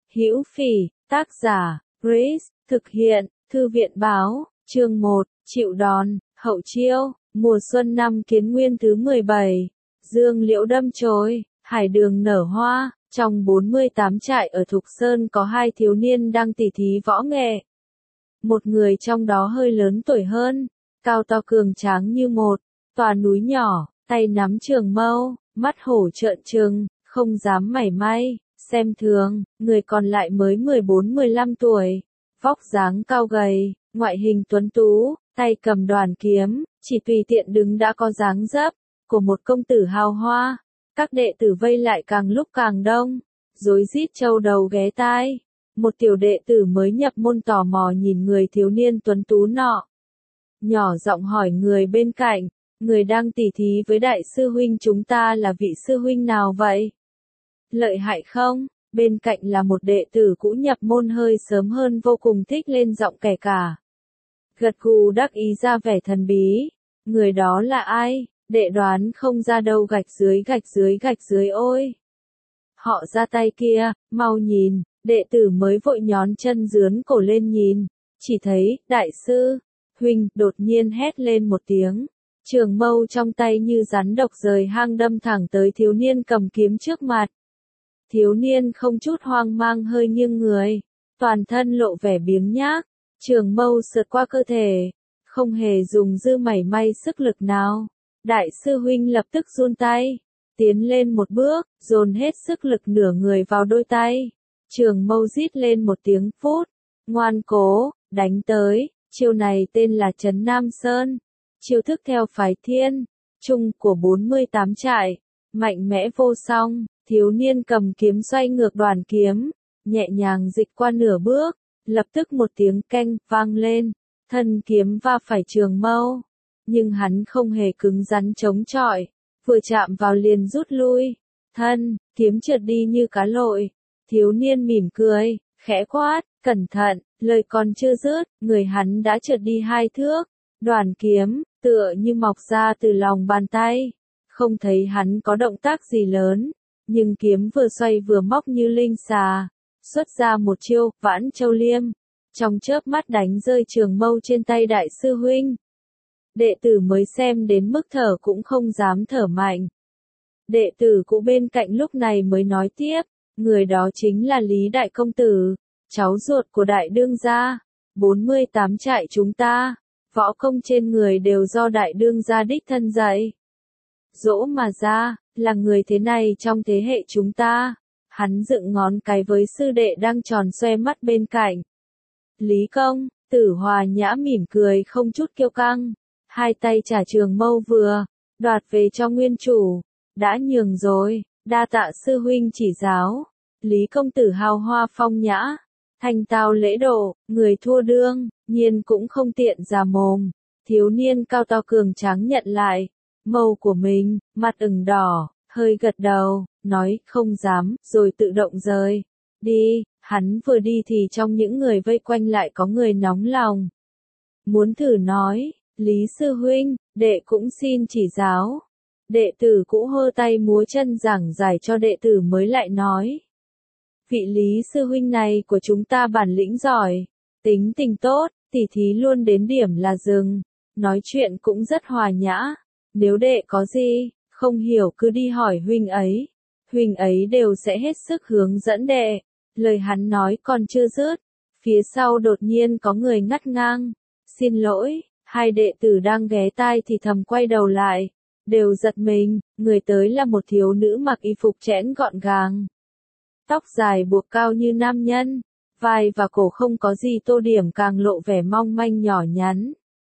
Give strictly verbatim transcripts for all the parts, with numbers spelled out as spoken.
Hữu Phỉ, tác giả, Grace, thực hiện, Thư viện báo, chương một, chịu đòn, hậu chiêu, mùa xuân năm Kiến Nguyên thứ mười bảy, dương liễu đâm chồi, hải đường nở hoa, trong bốn mươi tám trại ở Thục Sơn có hai thiếu niên đang tỉ thí võ nghệ. Một người trong đó hơi lớn tuổi hơn, cao to cường tráng như một tòa núi nhỏ, tay nắm trường mâu, mắt hổ trợn trừng, không dám mảy may xem thường. Người còn lại mới mười bốn mười lăm tuổi, vóc dáng cao gầy, ngoại hình tuấn tú, tay cầm đoàn kiếm, chỉ tùy tiện đứng đã có dáng dấp của một công tử hào hoa. Các đệ tử vây lại càng lúc càng đông, rối rít châu đầu ghé tai. Một tiểu đệ tử mới nhập môn tò mò nhìn người thiếu niên tuấn tú nọ, nhỏ giọng hỏi người bên cạnh, người đang tỉ thí với đại sư huynh chúng ta là vị sư huynh nào vậy? Lợi hại không? Bên cạnh là một đệ tử cũ nhập môn hơi sớm hơn vô cùng thích lên giọng kẻ cả. Gật gù đắc ý ra vẻ thần bí. Người đó là ai? Đệ đoán không ra đâu, gạch dưới gạch dưới gạch dưới ôi. Họ ra tay kia, mau nhìn. Đệ tử mới vội nhón chân dướn cổ lên nhìn, chỉ thấy, đại sư, huynh, đột nhiên hét lên một tiếng. Trường mâu trong tay như rắn độc rời hang đâm thẳng tới thiếu niên cầm kiếm trước mặt. Thiếu niên không chút hoang mang hơi nghiêng người, toàn thân lộ vẻ biếng nhác, trường mâu sượt qua cơ thể, không hề dùng dư mảy may sức lực nào. Đại sư huynh lập tức run tay, tiến lên một bước, dồn hết sức lực nửa người vào đôi tay. Trường mâu rít lên một tiếng phút, ngoan cố, đánh tới, chiêu này tên là Trấn Nam Sơn, chiêu thức theo phái Thiên Trung của bốn mươi tám trại, mạnh mẽ vô song. Thiếu niên cầm kiếm xoay ngược đoàn kiếm, nhẹ nhàng dịch qua nửa bước, lập tức một tiếng keng vang lên, thân kiếm va phải trường mâu, nhưng hắn không hề cứng rắn chống chọi, vừa chạm vào liền rút lui, thân kiếm trượt đi như cá lội. Thiếu niên mỉm cười, khẽ quát, cẩn thận, lời còn chưa dứt, người hắn đã trượt đi hai thước, đoàn kiếm, tựa như mọc ra từ lòng bàn tay, không thấy hắn có động tác gì lớn, nhưng kiếm vừa xoay vừa móc như linh xà, xuất ra một chiêu, Vãn Châu Liêm, trong chớp mắt đánh rơi trường mâu trên tay đại sư huynh. Đệ tử mới xem đến mức thở cũng không dám thở mạnh. Đệ tử cũ bên cạnh lúc này mới nói tiếp. Người đó chính là Lý Đại Công Tử, cháu ruột của Đại Đương gia. bốn mươi tám trại chúng ta, võ công trên người đều do Đại Đương gia đích thân dạy dỗ mà ra, là người thế này trong thế hệ chúng ta. Hắn dựng ngón cái với sư đệ đang tròn xoe mắt bên cạnh. Lý Công Tử hòa nhã mỉm cười không chút kiêu căng, hai tay trả trường mâu vừa đoạt về cho nguyên chủ. Đã nhường rồi, đa tạ sư huynh chỉ giáo. Lý Công Tử hào hoa phong nhã, thanh tao lễ độ, người thua đương nhiên cũng không tiện già mồm. Thiếu niên cao to cường tráng nhận lại mâu của mình, mặt ửng đỏ, hơi gật đầu, nói không dám, rồi tự động rời đi. Hắn vừa đi thì trong những người vây quanh lại có người nóng lòng, muốn thử nói, Lý sư huynh, đệ cũng xin chỉ giáo. Đệ tử cũ hơ tay múa chân giảng giải cho đệ tử mới lại nói. Vị Lý sư huynh này của chúng ta bản lĩnh giỏi, tính tình tốt, tỉ thí luôn đến điểm là dừng, nói chuyện cũng rất hòa nhã. Nếu đệ có gì không hiểu cứ đi hỏi huynh ấy, huynh ấy đều sẽ hết sức hướng dẫn đệ. Lời hắn nói còn chưa dứt, phía sau đột nhiên có người ngắt ngang. Xin lỗi. Hai đệ tử đang ghé tai thì thầm quay đầu lại, đều giật mình. Người tới là một thiếu nữ mặc y phục chẽn gọn gàng, tóc dài buộc cao như nam nhân, vai và cổ không có gì tô điểm càng lộ vẻ mong manh nhỏ nhắn.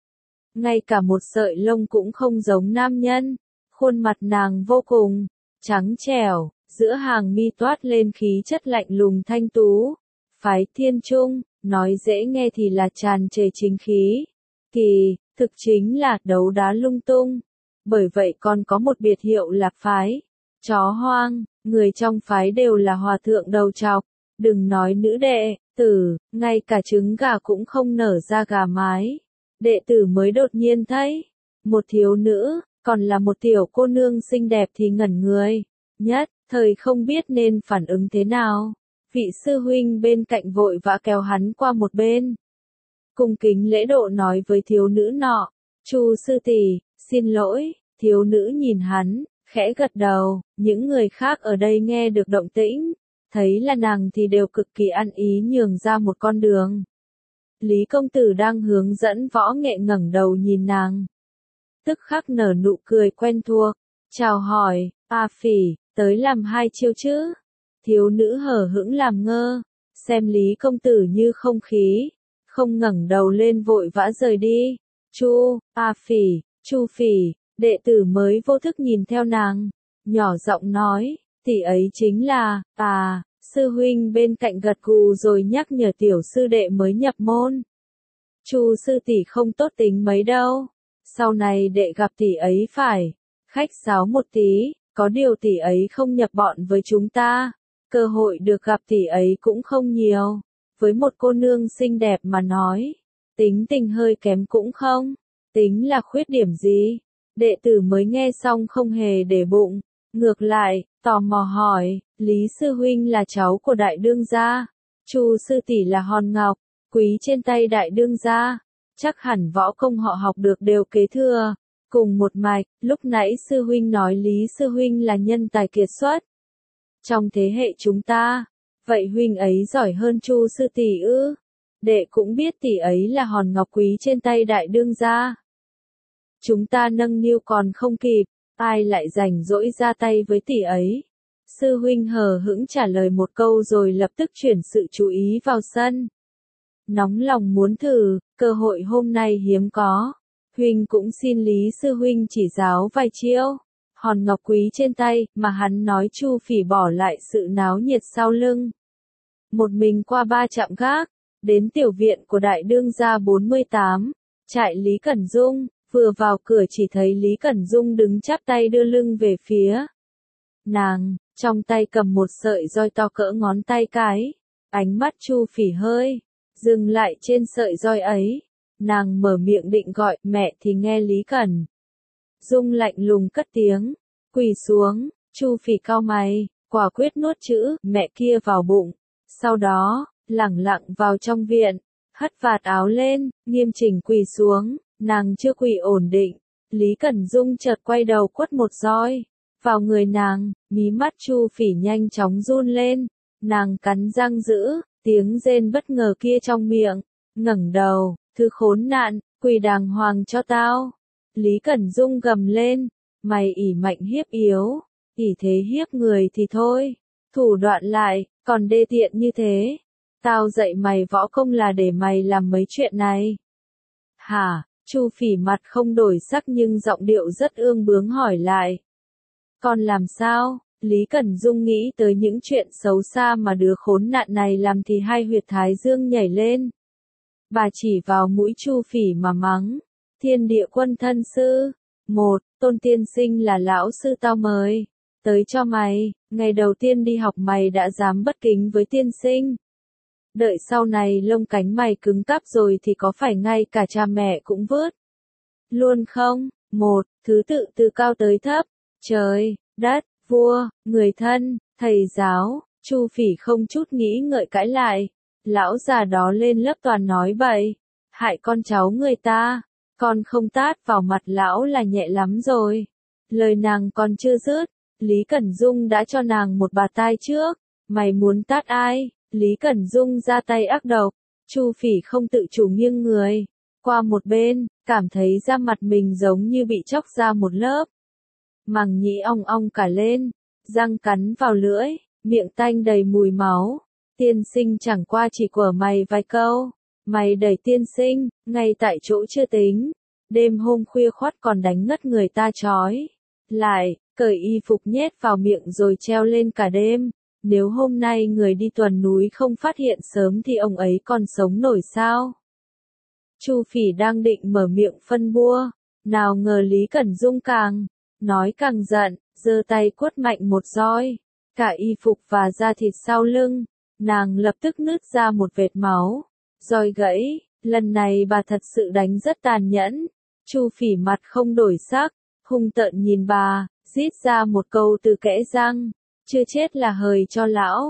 Ngay cả một sợi lông cũng không giống nam nhân, khuôn mặt nàng vô cùng trắng trẻo, giữa hàng mi toát lên khí chất lạnh lùng thanh tú. Phái Thiên Trung, nói dễ nghe thì là tràn trề chính khí, kỳ thực chính là đấu đá lung tung. Bởi vậy còn có một biệt hiệu là phái chó hoang. Người trong phái đều là hòa thượng đầu trọc, đừng nói nữ đệ tử, ngay cả trứng gà cũng không nở ra gà mái. Đệ tử mới đột nhiên thấy một thiếu nữ, còn là một tiểu cô nương xinh đẹp thì ngẩn người, nhất thời không biết nên phản ứng thế nào. Vị sư huynh bên cạnh vội vã kéo hắn qua một bên. Cung kính lễ độ nói với thiếu nữ nọ, Chu sư tỷ, xin lỗi. Thiếu nữ nhìn hắn, khẽ gật đầu, những người khác ở đây nghe được động tĩnh, thấy là nàng thì đều cực kỳ ăn ý nhường ra một con đường. Lý công tử đang hướng dẫn võ nghệ ngẩng đầu nhìn nàng. Tức khắc nở nụ cười quen thuộc, chào hỏi, A Phỉ, tới làm hai chiêu chứ? Thiếu nữ hờ hững làm ngơ, xem Lý công tử như không khí, không ngẩng đầu lên vội vã rời đi. Chu, A Phỉ, Chu Phỉ, đệ tử mới vô thức nhìn theo nàng, nhỏ giọng nói, tỷ ấy chính là, à, sư huynh bên cạnh gật gù rồi nhắc nhở tiểu sư đệ mới nhập môn. Chu sư tỷ không tốt tính mấy đâu, sau này đệ gặp tỷ ấy phải khách sáo một tí, có điều tỷ ấy không nhập bọn với chúng ta, cơ hội được gặp tỷ ấy cũng không nhiều, với một cô nương xinh đẹp mà nói, tính tình hơi kém cũng không, tính là khuyết điểm gì. Đệ tử mới nghe xong không hề để bụng, ngược lại, tò mò hỏi, Lý sư huynh là cháu của đại đương gia, Chu sư tỷ là hòn ngọc, quý trên tay đại đương gia, chắc hẳn võ công họ học được đều kế thừa, cùng một mạch. Lúc nãy sư huynh nói Lý sư huynh là nhân tài kiệt xuất trong thế hệ chúng ta, vậy huynh ấy giỏi hơn Chu sư tỷ ư? Đệ cũng biết tỷ ấy là hòn ngọc quý trên tay đại đương gia. Chúng ta nâng niu còn không kịp, ai lại rảnh rỗi ra tay với tỷ ấy? Sư huynh hờ hững trả lời một câu rồi lập tức chuyển sự chú ý vào sân. Nóng lòng muốn thử, cơ hội hôm nay hiếm có. Huynh cũng xin Lý sư huynh chỉ giáo vài chiêu. Hòn ngọc quý trên tay, mà hắn nói Chu Phỉ bỏ lại sự náo nhiệt sau lưng. Một mình qua ba trạm gác, đến tiểu viện của đại đương gia bốn mươi tám, trại Lý Cẩn Dung. Vừa vào cửa chỉ thấy Lý Cẩn Dung đứng chắp tay đưa lưng về phía nàng, trong tay cầm một sợi roi to cỡ ngón tay cái. Ánh mắt Chu Phỉ hơi dừng lại trên sợi roi ấy. Nàng mở miệng định gọi mẹ thì nghe Lý Cẩn Dung lạnh lùng cất tiếng, quỳ xuống. Chu Phỉ cau mày, quả quyết nuốt chữ mẹ kia vào bụng. Sau đó, lẳng lặng vào trong viện, hất vạt áo lên, nghiêm chỉnh quỳ xuống. Nàng chưa quỳ ổn định, Lý Cẩn Dung chợt quay đầu quất một roi vào người nàng, mí mắt Chu Phỉ nhanh chóng run lên, nàng cắn răng giữ, tiếng rên bất ngờ kia trong miệng, ngẩng đầu, thứ khốn nạn, quỳ đàng hoàng cho tao. Lý Cẩn Dung gầm lên, mày ỷ mạnh hiếp yếu, ỷ thế hiếp người thì thôi, thủ đoạn lại, còn đê tiện như thế. Tao dạy mày võ công là để mày làm mấy chuyện này. Hả? Chu Phỉ mặt không đổi sắc nhưng giọng điệu rất ương bướng hỏi lại. Con làm sao? Lý Cẩn Dung nghĩ tới những chuyện xấu xa mà đứa khốn nạn này làm thì hai huyệt thái dương nhảy lên. Bà chỉ vào mũi Chu Phỉ mà mắng. Thiên địa quân thân sư. Một, Tôn tiên sinh là lão sư tao mời. Tới cho mày, ngày đầu tiên đi học mày đã dám bất kính với tiên sinh. Đợi sau này lông cánh mày cứng cáp rồi thì có phải ngay cả cha mẹ cũng vớt luôn không? Một, thứ tự từ cao tới thấp, trời, đất, vua, người thân, thầy giáo. Chu Phỉ không chút nghĩ ngợi cãi lại. Lão già đó lên lớp toàn nói bậy, hại con cháu người ta, con không tát vào mặt lão là nhẹ lắm rồi. Lời nàng còn chưa dứt, Lý Cẩn Dung đã cho nàng một bạt tai trước. Mày muốn tát ai? Lý Cẩn Dung ra tay ác độc. Chu Phỉ không tự chủ nghiêng người qua một bên, cảm thấy da mặt mình giống như bị chóc ra một lớp. Màng nhĩ ong ong cả lên, răng cắn vào lưỡi, miệng tanh đầy mùi máu. Tiên sinh chẳng qua chỉ quở mày vài câu, mày đẩy tiên sinh, ngay tại chỗ chưa tính. Đêm hôm khuya khoắt còn đánh ngất người ta trói lại, cởi y phục nhét vào miệng rồi treo lên cả đêm. Nếu hôm nay người đi tuần núi không phát hiện sớm thì ông ấy còn sống nổi sao? Chu Phỉ đang định mở miệng phân bua, nào ngờ Lý Cẩn Dung càng nói càng giận, giơ tay quất mạnh một roi, cả y phục và da thịt sau lưng, nàng lập tức nứt ra một vệt máu. Roi gãy, lần này bà thật sự đánh rất tàn nhẫn. Chu Phỉ mặt không đổi sắc, hung tợn nhìn bà, rít ra một câu từ kẽ răng. Chưa chết là hời cho lão.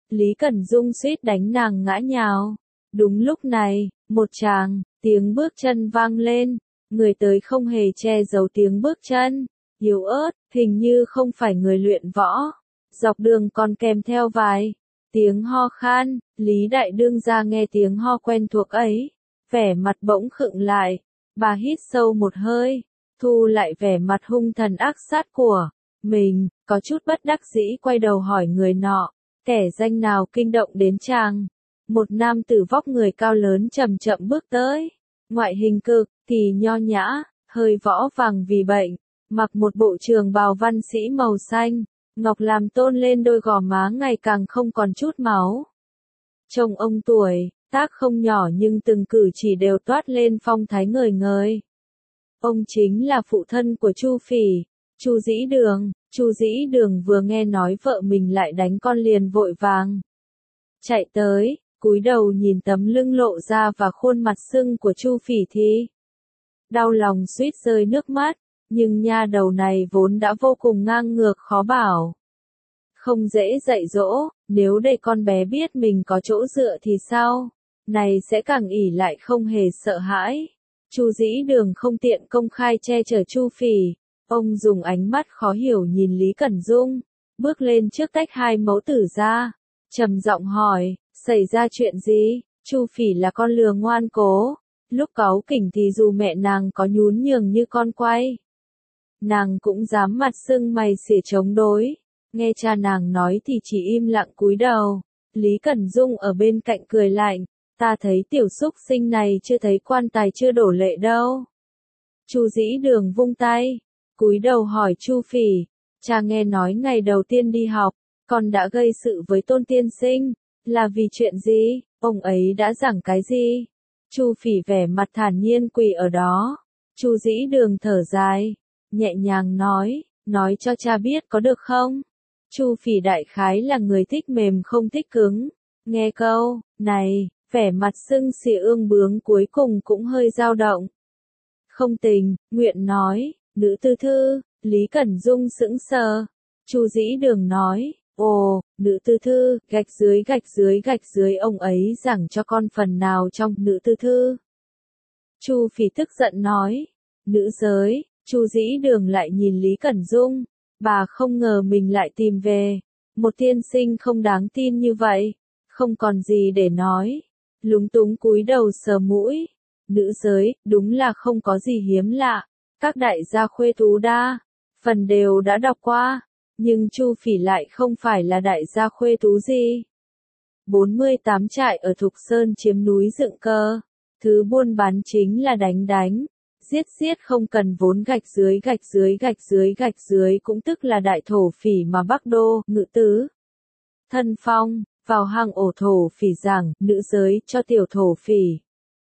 Lý Cẩn Dung suýt đánh nàng ngã nhào. Đúng lúc này, một tràng, tiếng bước chân vang lên, người tới không hề che giấu tiếng bước chân, yếu ớt, hình như không phải người luyện võ. Dọc đường còn kèm theo vài tiếng ho khan, Lý Đại Đương gia nghe tiếng ho quen thuộc ấy, vẻ mặt bỗng khựng lại, bà hít sâu một hơi, thu lại vẻ mặt hung thần ác sát của mình, có chút bất đắc dĩ quay đầu hỏi người nọ, kẻ danh nào kinh động đến chàng. Một nam tử vóc người cao lớn chậm chậm bước tới, ngoại hình cực kỳ nho nhã, hơi võ vàng vì bệnh, mặc một bộ trường bào văn sĩ màu xanh, ngọc làm tôn lên đôi gò má ngày càng không còn chút máu. Trông ông tuổi tác không nhỏ nhưng từng cử chỉ đều toát lên phong thái ngời ngời. Ông chính là phụ thân của Chu Phỉ, Chu Dĩ Đường. Chu Dĩ Đường vừa nghe nói vợ mình lại đánh con liền vội vàng chạy tới, cúi đầu nhìn tấm lưng lộ ra và khuôn mặt sưng của Chu Phỉ thì đau lòng suýt rơi nước mắt, nhưng nha đầu này vốn đã vô cùng ngang ngược khó bảo. Không dễ dạy dỗ, nếu để con bé biết mình có chỗ dựa thì sao? Này sẽ càng ỷ lại không hề sợ hãi. Chu Dĩ Đường không tiện công khai che chở Chu Phỉ, ông dùng ánh mắt khó hiểu nhìn Lý Cẩn Dung, bước lên trước tách hai mẫu tử ra, trầm giọng hỏi, xảy ra chuyện gì? Chu Phỉ là con lừa ngoan cố, lúc cáu kỉnh thì dù mẹ nàng có nhún nhường như con quay, nàng cũng dám mặt sưng mày xỉa chống đối. Nghe cha nàng nói thì chỉ im lặng cúi đầu. Lý Cẩn Dung ở bên cạnh cười lạnh, ta thấy tiểu xúc sinh này chưa thấy quan tài chưa đổ lệ đâu. Chu Dĩ Đường vung tay, cúi đầu hỏi Chu Phỉ, cha nghe nói ngày đầu tiên đi học, con đã gây sự với Tôn tiên sinh, là vì chuyện gì, ông ấy đã giảng cái gì? Chu Phỉ vẻ mặt thản nhiên quỳ ở đó. Chu Dĩ Đường thở dài, nhẹ nhàng nói, nói cho cha biết có được không? Chu Phỉ đại khái là người thích mềm không thích cứng. Nghe câu này, vẻ mặt sưng xì ương bướng cuối cùng cũng hơi dao động. Không tình, nguyện nói, nữ tư thư. Lý Cẩn Dung sững sờ. Chu Dĩ Đường nói, ồ, nữ tư thư, gạch dưới gạch dưới gạch dưới ông ấy giảng cho con phần nào trong nữ tư thư. Chu Phỉ tức giận nói, nữ giới. Chu Dĩ Đường lại nhìn Lý Cẩn Dung, bà không ngờ mình lại tìm về một tiên sinh không đáng tin như vậy, không còn gì để nói, lúng túng cúi đầu sờ mũi. Nữ giới, đúng là không có gì hiếm lạ, các đại gia khuê tú đa phần đều đã đọc qua, nhưng Chu Phỉ lại không phải là đại gia khuê tú gì. bốn mươi tám trại ở Thục Sơn chiếm núi dựng cơ, thứ buôn bán chính là đánh đánh, giết giết không cần vốn gạch dưới gạch dưới gạch dưới gạch dưới cũng tức là đại thổ phỉ mà Bắc Đô, Ngự Tứ, Thân Phong, vào hang ổ thổ phỉ giảng, nữ giới cho tiểu thổ phỉ.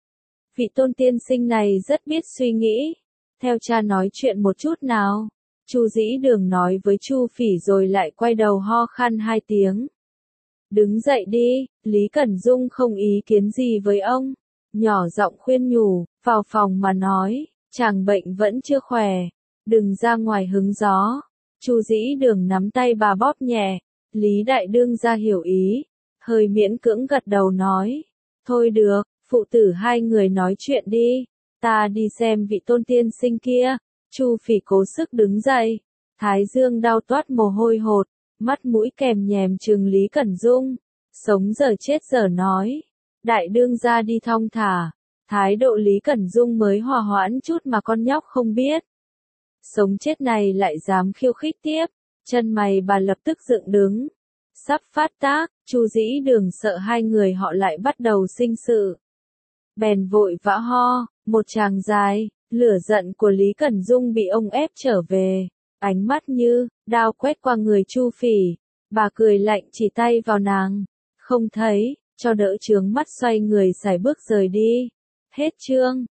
Vị Tôn tiên sinh này rất biết suy nghĩ, theo cha nói chuyện một chút nào. Chu Dĩ Đường nói với Chu Phỉ rồi lại quay đầu ho khan hai tiếng. Đứng dậy đi, Lý Cẩn Dung không ý kiến gì với ông, nhỏ giọng khuyên nhủ, vào phòng mà nói, chàng bệnh vẫn chưa khỏe, đừng ra ngoài hứng gió. Chu Dĩ Đường nắm tay bà bóp nhẹ, Lý Đại Đương gia hiểu ý, hơi miễn cưỡng gật đầu nói, thôi được, phụ tử hai người nói chuyện đi, ta đi xem vị Tôn tiên sinh kia. Chu Phỉ cố sức đứng dậy, thái dương đau toát mồ hôi hột, mắt mũi kèm nhèm trừng Lý Cẩn Dung, sống giờ chết giờ nói, đại đương gia đi thong thả. Thái độ Lý Cẩn Dung mới hòa hoãn chút mà con nhóc không biết. Sống chết này lại dám khiêu khích tiếp, chân mày bà lập tức dựng đứng. Sắp phát tác, Chu Dĩ Đường sợ hai người họ lại bắt đầu sinh sự. Bèn vội vã ho, một tràng dài, lửa giận của Lý Cẩn Dung bị ông ép trở về. Ánh mắt như đao quét qua người Chu Phỉ, bà cười lạnh chỉ tay vào nàng, không thấy, cho đỡ chướng mắt xoay người sải bước rời đi. Hết chương.